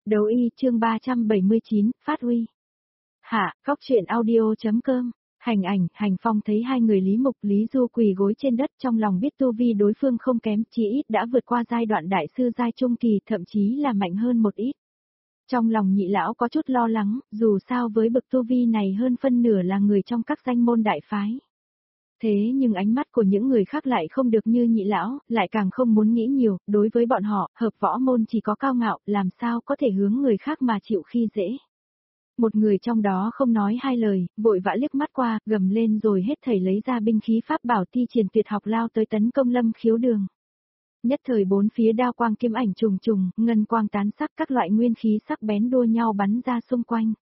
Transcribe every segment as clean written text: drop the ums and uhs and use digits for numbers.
Đấu y chương 379, phát huy. Hạ, góc truyện audio.com. Hành ảnh, Hành Phong thấy hai người Lý Mục, Lý Du quỳ gối trên đất, trong lòng biết tu vi đối phương không kém, chí ít đã vượt qua giai đoạn đại sư giai trung kỳ, thậm chí là mạnh hơn một ít. Trong lòng Nhị lão có chút lo lắng, dù sao với bậc tu vi này hơn phân nửa là người trong các danh môn đại phái. Thế nhưng ánh mắt của những người khác lại không được như Nhị lão, lại càng không muốn nghĩ nhiều, đối với bọn họ, hợp võ môn chỉ có cao ngạo, làm sao có thể hướng người khác mà chịu khi dễ. Một người trong đó không nói hai lời, vội vã liếc mắt qua, gầm lên rồi hết thảy lấy ra binh khí pháp bảo thi triển tuyệt học lao tới tấn công Lâm Khiếu Đường. Nhất thời bốn phía đao quang kiếm ảnh trùng trùng, ngân quang tán sắc, các loại nguyên khí sắc bén đua nhau bắn ra xung quanh.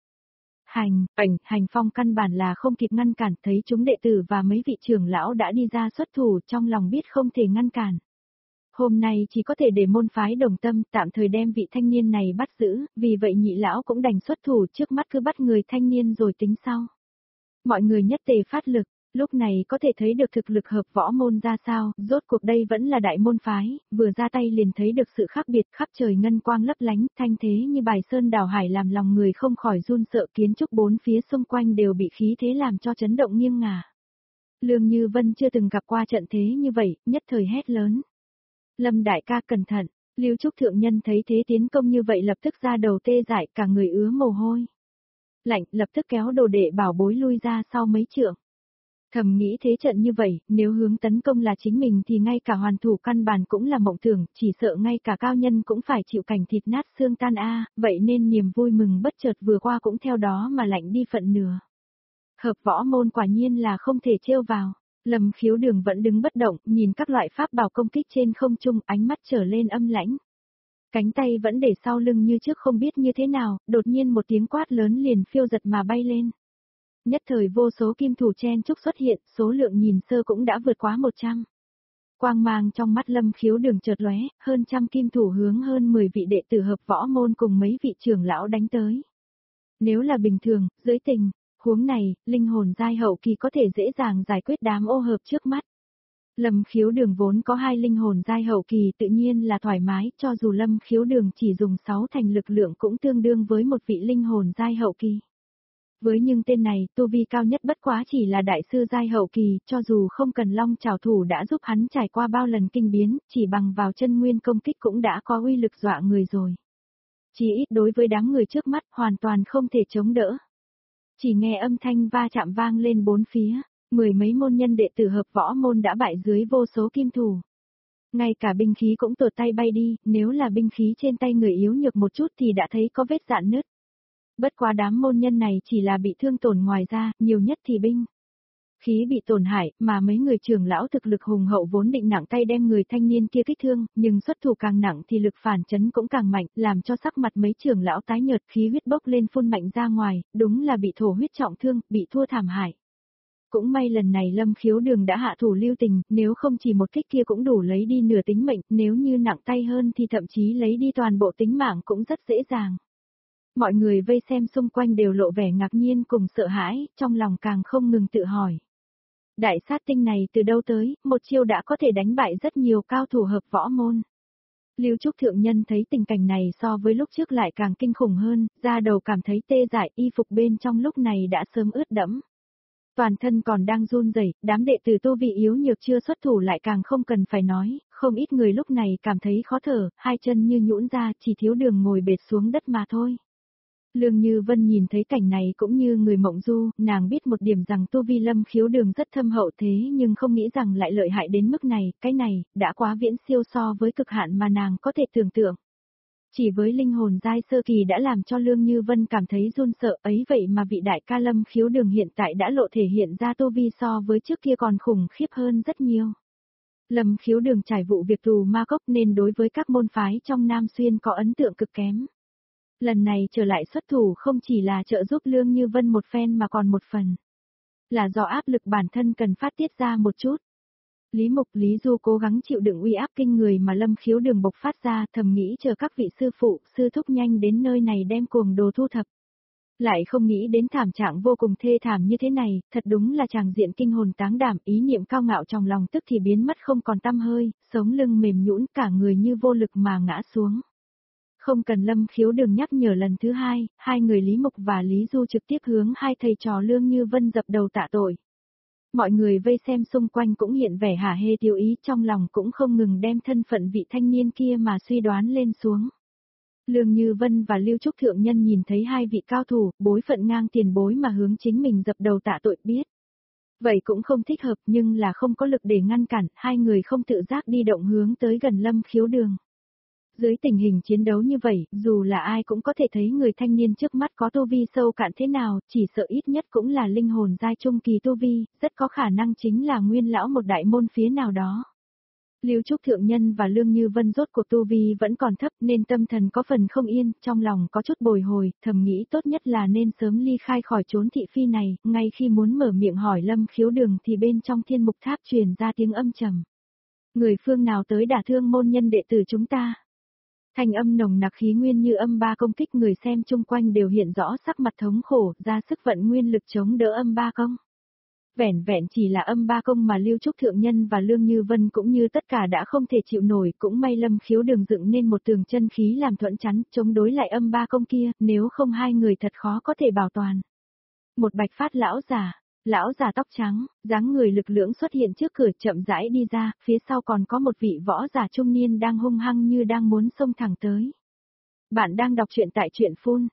Hành Phong căn bản là không kịp ngăn cản, thấy chúng đệ tử và mấy vị trưởng lão đã đi ra xuất thủ, trong lòng biết không thể ngăn cản. Hôm nay chỉ có thể để môn phái Đồng Tâm tạm thời đem vị thanh niên này bắt giữ, vì vậy Nhị lão cũng đành xuất thủ, trước mắt cứ bắt người thanh niên rồi tính sau. Mọi người nhất tề phát lực, lúc này có thể thấy được thực lực hợp võ môn ra sao, rốt cuộc đây vẫn là đại môn phái, vừa ra tay liền thấy được sự khác biệt, khắp trời ngân quang lấp lánh, thanh thế như bài sơn đảo hải, làm lòng người không khỏi run sợ, kiến trúc bốn phía xung quanh đều bị khí thế làm cho chấn động nghiêng ngả. Lương Như Vân chưa từng gặp qua trận thế như vậy, nhất thời hét lớn. Lâm đại ca cẩn thận, Lưu Trúc thượng nhân thấy thế tiến công như vậy lập tức ra đầu tê dại, cả người ứa mồ hôi lạnh, lập tức kéo đồ đệ bảo bối lui ra sau mấy trượng. Thầm nghĩ thế trận như vậy, nếu hướng tấn công là chính mình thì ngay cả hoàn thủ căn bản cũng là mộng tưởng, chỉ sợ ngay cả cao nhân cũng phải chịu cảnh thịt nát xương tan vậy nên niềm vui mừng bất chợt vừa qua cũng theo đó mà lạnh đi phận nửa. Hợp võ môn quả nhiên là không thể trêu vào. Lâm Khiếu Đường vẫn đứng bất động, nhìn các loại pháp bảo công kích trên không trung, ánh mắt trở lên âm lãnh. Cánh tay vẫn để sau lưng như trước, không biết như thế nào, đột nhiên một tiếng quát lớn liền phiêu giật mà bay lên. Nhất thời vô số kim thủ chen chúc xuất hiện, số lượng nhìn sơ cũng đã vượt quá 100. Quang mang trong mắt Lâm Khiếu Đường chợt lóe, hơn trăm kim thủ hướng hơn 10 vị đệ tử hợp võ môn cùng mấy vị trưởng lão đánh tới. Nếu là bình thường, dưới tình huống này, linh hồn giai hậu kỳ có thể dễ dàng giải quyết đám ô hợp trước mắt. Lâm Khiếu Đường vốn có 2 linh hồn giai hậu kỳ tự nhiên là thoải mái, cho dù Lâm Khiếu Đường chỉ dùng 6 thành lực lượng cũng tương đương với một vị linh hồn giai hậu kỳ. Với những tên này, tu vi cao nhất bất quá chỉ là đại sư giai hậu kỳ, cho dù không cần long trảo thủ đã giúp hắn trải qua bao lần kinh biến, chỉ bằng vào chân nguyên công kích cũng đã có uy lực dọa người rồi. Chỉ ít đối với đám người trước mắt, hoàn toàn không thể chống đỡ. Chỉ nghe âm thanh va chạm vang lên bốn phía, 10 mấy môn nhân đệ tử hợp võ môn đã bại dưới vô số kim thủ. Ngay cả binh khí cũng tuột tay bay đi, nếu là binh khí trên tay người yếu nhược một chút thì đã thấy có vết rạn nứt. Bất quá đám môn nhân này chỉ là bị thương tổn, ngoài ra, nhiều nhất thì binh khí bị tổn hại, mà mấy người trưởng lão thực lực hùng hậu vốn định nặng tay đem người thanh niên kia kích thương, nhưng xuất thủ càng nặng thì lực phản chấn cũng càng mạnh, làm cho sắc mặt mấy trưởng lão tái nhợt, khí huyết bốc lên phun mạnh ra ngoài, đúng là bị thổ huyết trọng thương, bị thua thảm hại. Cũng may lần này Lâm Khiếu Đường đã hạ thủ lưu tình, nếu không chỉ một kích kia cũng đủ lấy đi nửa tính mệnh, nếu như nặng tay hơn thì thậm chí lấy đi toàn bộ tính mạng cũng rất dễ dàng. Mọi người vây xem xung quanh đều lộ vẻ ngạc nhiên cùng sợ hãi, trong lòng càng không ngừng tự hỏi. Đại sát tinh này từ đâu tới, một chiêu đã có thể đánh bại rất nhiều cao thủ hợp võ môn. Lưu Trúc thượng nhân thấy tình cảnh này so với lúc trước lại càng kinh khủng hơn, da đầu cảm thấy tê dại, y phục bên trong lúc này đã sớm ướt đẫm. Toàn thân còn đang run rẩy, đám đệ tử tu vị yếu nhược chưa xuất thủ lại càng không cần phải nói, không ít người lúc này cảm thấy khó thở, hai chân như nhũn ra, chỉ thiếu đường ngồi bệt xuống đất mà thôi. Lương Như Vân nhìn thấy cảnh này cũng như người mộng du, nàng biết một điểm rằng tu vi Lâm Khiếu Đường rất thâm hậu thế nhưng không nghĩ rằng lại lợi hại đến mức này, cái này, đã quá viễn siêu so với cực hạn mà nàng có thể tưởng tượng. Chỉ với linh hồn giai sơ kỳ đã làm cho Lương Như Vân cảm thấy run sợ, ấy vậy mà vị đại ca Lâm Khiếu Đường hiện tại đã lộ thể hiện ra tu vi so với trước kia còn khủng khiếp hơn rất nhiều. Lâm Khiếu Đường trải vụ việc tù ma cốc nên đối với các môn phái trong Nam Xuyên có ấn tượng cực kém. Lần này trở lại xuất thủ không chỉ là trợ giúp Lương Như Vân một phen mà còn một phần là do áp lực bản thân cần phát tiết ra một chút. Lý Mục, Lý Du cố gắng chịu đựng uy áp kinh người mà Lâm Khiếu Đường bộc phát ra, thầm nghĩ chờ các vị sư phụ, sư thúc nhanh đến nơi này đem cuồng đồ thu thập. Lại không nghĩ đến thảm trạng vô cùng thê thảm như thế này, thật đúng là tràng diện kinh hồn táng đảm, ý niệm cao ngạo trong lòng tức thì biến mất không còn tăm hơi, sống lưng mềm nhũn, cả người như vô lực mà ngã xuống. Không cần Lâm Khiếu Đừng nhắc nhở lần thứ hai, hai người Lý Mục và Lý Du trực tiếp hướng hai thầy trò Lương Như Vân dập đầu tạ tội. Mọi người vây xem xung quanh cũng hiện vẻ hả hê tiêu ý, trong lòng cũng không ngừng đem thân phận vị thanh niên kia mà suy đoán lên xuống. Lương Như Vân và Lưu Trúc Thượng Nhân nhìn thấy hai vị cao thủ, bối phận ngang tiền bối mà hướng chính mình dập đầu tạ tội biết. Vậy cũng không thích hợp nhưng là không có lực để ngăn cản, hai người không tự giác đi động hướng tới gần Lâm Khiếu Đường. Dưới tình hình chiến đấu như vậy, dù là ai cũng có thể thấy người thanh niên trước mắt có tu vi sâu cạn thế nào, chỉ sợ ít nhất cũng là linh hồn giai trung kỳ tu vi, rất có khả năng chính là nguyên lão một đại môn phía nào đó. Lưu Trúc Thượng Nhân và Lương Như Vân rốt cuộc tu vi vẫn còn thấp nên tâm thần có phần không yên, trong lòng có chút bồi hồi, thầm nghĩ tốt nhất là nên sớm ly khai khỏi chốn thị phi này, ngay khi muốn mở miệng hỏi Lâm Khiếu Đường thì bên trong thiên mục tháp truyền ra tiếng âm trầm. Người phương nào tới đả thương môn nhân đệ tử chúng ta? Thanh âm nồng nặc khí nguyên như âm ba công kích, người xem chung quanh đều hiện rõ sắc mặt thống khổ, ra sức vận nguyên lực chống đỡ âm ba công. Vẻn vẹn chỉ là âm ba công mà Lưu Trúc Thượng Nhân và Lương Như Vân cũng như tất cả đã không thể chịu nổi, cũng may Lâm Khiếu Đường dựng nên một tường chân khí làm thuận chắn, chống đối lại âm ba công kia, nếu không hai người thật khó có thể bảo toàn. Một bạch phát lão già tóc trắng, dáng người lực lưỡng xuất hiện trước cửa chậm rãi đi ra, phía sau còn có một vị võ giả trung niên đang hung hăng như đang muốn xông thẳng tới. Bạn đang đọc truyện tại truyện phun.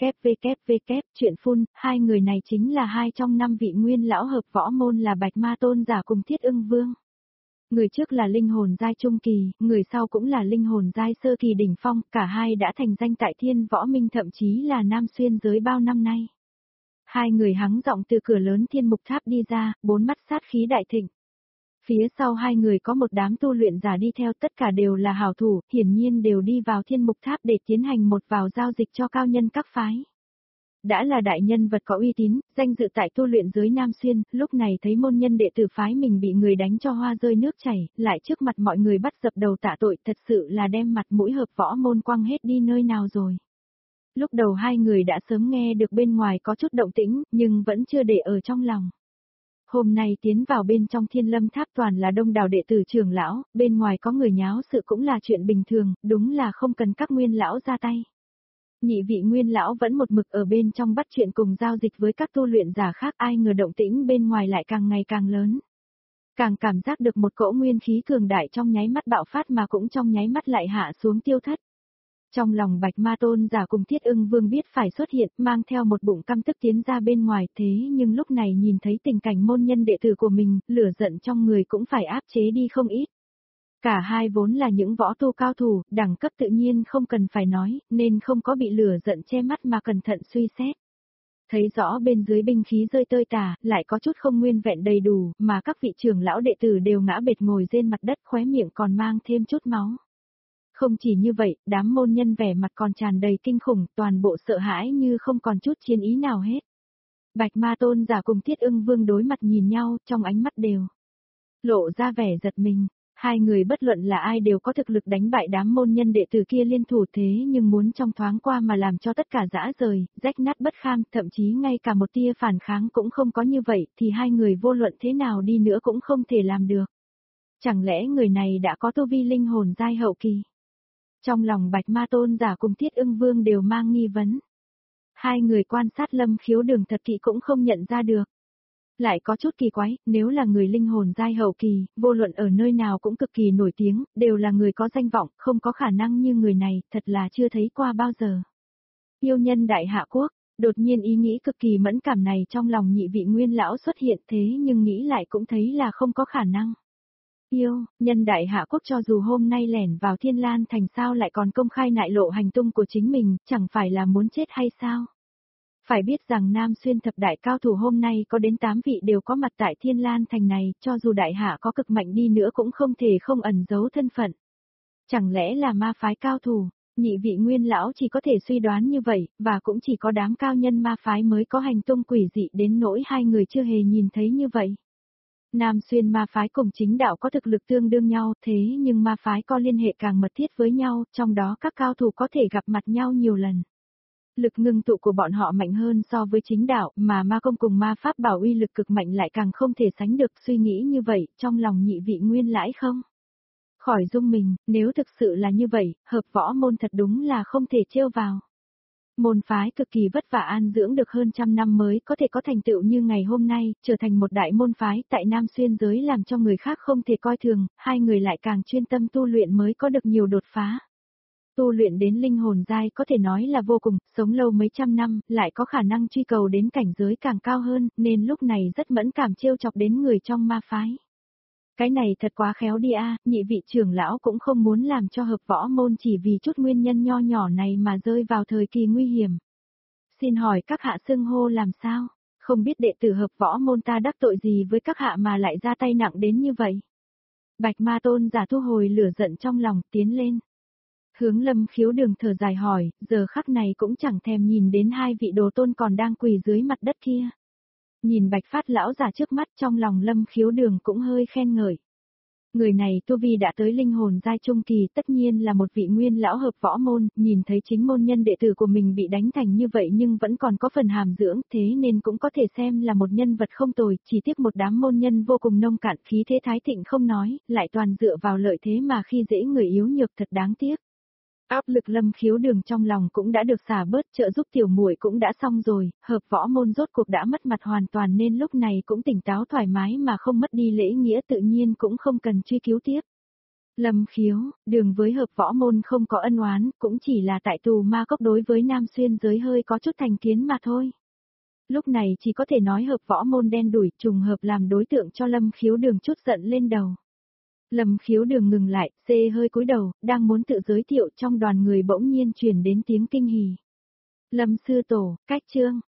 www. Truyện phun, hai người này chính là hai trong năm vị nguyên lão hợp võ môn là Bạch Ma Tôn giả cùng Thiết Ưng Vương. Người trước là linh hồn giai trung kỳ, người sau cũng là linh hồn giai sơ kỳ đỉnh phong, cả hai đã thành danh tại Thiên Võ Minh thậm chí là Nam Xuyên giới bao năm nay. Hai người hắng giọng từ cửa lớn thiên mục tháp đi ra, bốn mắt sát khí đại thịnh. Phía sau hai người có một đám tu luyện giả đi theo, tất cả đều là hảo thủ, hiển nhiên đều đi vào thiên mục tháp để tiến hành một vào giao dịch cho cao nhân các phái. Đã là đại nhân vật có uy tín, danh dự tại tu luyện giới Nam Xuyên, lúc này thấy môn nhân đệ tử phái mình bị người đánh cho hoa rơi nước chảy, lại trước mặt mọi người bắt dập đầu tạ tội, thật sự là đem mặt mũi hợp võ môn quăng hết đi nơi nào rồi. Lúc đầu hai người đã sớm nghe được bên ngoài có chút động tĩnh, nhưng vẫn chưa để ở trong lòng. Hôm nay tiến vào bên trong Thiên Lâm Tháp toàn là đông đảo đệ tử trưởng lão, bên ngoài có người nháo sự cũng là chuyện bình thường, đúng là không cần các nguyên lão ra tay. Nhị vị nguyên lão vẫn một mực ở bên trong bắt chuyện cùng giao dịch với các tu luyện giả khác, ai ngờ động tĩnh bên ngoài lại càng ngày càng lớn. Càng cảm giác được một cỗ nguyên khí cường đại trong nháy mắt bạo phát mà cũng trong nháy mắt lại hạ xuống tiêu thất. Trong lòng Bạch Ma Tôn giả cùng Thiết Ưng Vương biết phải xuất hiện, mang theo một bụng căm tức tiến ra bên ngoài, thế nhưng lúc này nhìn thấy tình cảnh môn nhân đệ tử của mình, lửa giận trong người cũng phải áp chế đi không ít. Cả hai vốn là những võ tu cao thủ, đẳng cấp tự nhiên không cần phải nói, nên không có bị lửa giận che mắt mà cẩn thận suy xét. Thấy rõ bên dưới binh khí rơi tơi tả, lại có chút không nguyên vẹn đầy đủ, mà các vị trưởng lão đệ tử đều ngã bệt ngồi trên mặt đất, khóe miệng còn mang thêm chút máu. Không chỉ như vậy, đám môn nhân vẻ mặt còn tràn đầy kinh khủng, toàn bộ sợ hãi như không còn chút chiến ý nào hết. Bạch Ma Tôn giả cùng Thiết Ưng Vương đối mặt nhìn nhau, trong ánh mắt đều lộ ra vẻ giật mình. Hai người bất luận là ai đều có thực lực đánh bại đám môn nhân đệ tử kia liên thủ, thế nhưng muốn trong thoáng qua mà làm cho tất cả rã rời, rách nát bất kham, thậm chí ngay cả một tia phản kháng cũng không có như vậy, thì hai người vô luận thế nào đi nữa cũng không thể làm được. Chẳng lẽ người này đã có tu vi linh hồn giai hậu kỳ? Trong lòng Bạch Ma Tôn giả cùng Thiết Ưng Vương đều mang nghi vấn. Hai người quan sát Lâm Khiếu Đường thật kỹ cũng không nhận ra được. Lại có chút kỳ quái, nếu là người linh hồn giai hậu kỳ, vô luận ở nơi nào cũng cực kỳ nổi tiếng, đều là người có danh vọng, không có khả năng như người này, thật là chưa thấy qua bao giờ. Yêu nhân Đại Hạ Quốc, đột nhiên ý nghĩ cực kỳ mẫn cảm này trong lòng nhị vị nguyên lão xuất hiện, thế nhưng nghĩ lại cũng thấy là không có khả năng. Yêu, nhân Đại Hạ Quốc cho dù hôm nay lẻn vào Thiên Lan Thành sao lại còn công khai nại lộ hành tung của chính mình, chẳng phải là muốn chết hay sao? Phải biết rằng Nam Xuyên thập đại cao thủ hôm nay có đến 8 vị đều có mặt tại Thiên Lan Thành này, cho dù Đại Hạ có cực mạnh đi nữa cũng không thể không ẩn giấu thân phận. Chẳng lẽ là ma phái cao thủ? Nhị vị nguyên lão chỉ có thể suy đoán như vậy, và cũng chỉ có đám cao nhân ma phái mới có hành tung quỷ dị đến nỗi hai người chưa hề nhìn thấy như vậy. Nam Xuyên ma phái cùng chính đạo có thực lực tương đương nhau, thế nhưng ma phái có liên hệ càng mật thiết với nhau, trong đó các cao thủ có thể gặp mặt nhau nhiều lần. Lực ngưng tụ của bọn họ mạnh hơn so với chính đạo, mà ma công cùng ma pháp bảo uy lực cực mạnh lại càng không thể sánh được, suy nghĩ như vậy, trong lòng nhị vị nguyên lãi không khỏi dung mình, nếu thực sự là như vậy, hợp võ môn thật đúng là không thể trêu vào. Môn phái cực kỳ vất vả an dưỡng được hơn trăm năm mới có thể có thành tựu như ngày hôm nay, trở thành một đại môn phái tại Nam Xuyên giới làm cho người khác không thể coi thường, hai người lại càng chuyên tâm tu luyện mới có được nhiều đột phá. Tu luyện đến linh hồn giai có thể nói là vô cùng, sống lâu mấy trăm năm, lại có khả năng truy cầu đến cảnh giới càng cao hơn, nên lúc này rất mẫn cảm trêu chọc đến người trong ma phái. Cái này thật quá khéo đi a, nhị vị trưởng lão cũng không muốn làm cho hợp võ môn chỉ vì chút nguyên nhân nho nhỏ này mà rơi vào thời kỳ nguy hiểm. Xin hỏi các hạ xưng hô làm sao? Không biết đệ tử hợp võ môn ta đắc tội gì với các hạ mà lại ra tay nặng đến như vậy? Bạch Ma Tôn giả thu hồi lửa giận trong lòng, tiến lên. Hướng Lâm Khiếu Đường thở dài hỏi, giờ khắc này cũng chẳng thèm nhìn đến hai vị đồ tôn còn đang quỳ dưới mặt đất kia. Nhìn Bạch Phát lão giả trước mắt, trong lòng Lâm Khiếu Đường cũng hơi khen ngợi. Người này tu vi đã tới linh hồn giai trung kỳ, tất nhiên là một vị nguyên lão hợp võ môn, nhìn thấy chính môn nhân đệ tử của mình bị đánh thành như vậy nhưng vẫn còn có phần hàm dưỡng, thế nên cũng có thể xem là một nhân vật không tồi, chỉ tiếc một đám môn nhân vô cùng nông cạn, khí thế thái thịnh không nói, lại toàn dựa vào lợi thế mà khi dễ người yếu nhược, thật đáng tiếc. Áp lực Lâm Khiếu Đường trong lòng cũng đã được xả bớt, trợ giúp tiểu muội cũng đã xong rồi, hợp võ môn rốt cuộc đã mất mặt hoàn toàn nên lúc này cũng tỉnh táo thoải mái mà không mất đi lễ nghĩa, tự nhiên cũng không cần truy cứu tiếp. Lâm Khiếu, Đường với hợp võ môn không có ân oán, cũng chỉ là tại tù ma cốc đối với Nam Xuyên giới hơi có chút thành kiến mà thôi. Lúc này chỉ có thể nói hợp võ môn đen đủi, trùng hợp làm đối tượng cho Lâm Khiếu Đường chút giận lên đầu. Lâm Khiếu Đường ngừng lại, xê hơi cúi đầu, đang muốn tự giới thiệu, trong đoàn người bỗng nhiên truyền đến tiếng kinh hỉ. Lâm sư tổ, cách chương,